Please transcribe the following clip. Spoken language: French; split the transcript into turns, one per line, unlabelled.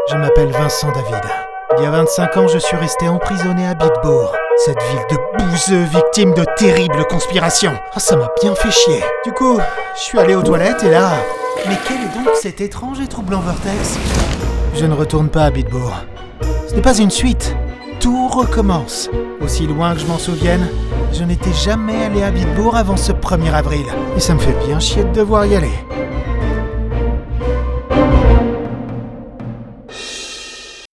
Je m'appelle Vincent David. Il y a 25 ans, je suis resté emprisonné à Bitbourg. Cette ville de bouseux victime de terribles conspirations. Ah, ça m'a bien fait chier. Du coup, je suis allé aux toilettes et là... Mais quel est donc cet étrange et troublant vortex ? Je ne retourne pas à Bitbourg. Ce n'est pas une suite. Tout recommence. Aussi loin que je m'en souvienne, je n'étais jamais allé à Bitbourg avant ce 1er avril. Et ça me fait bien chier de devoir y aller.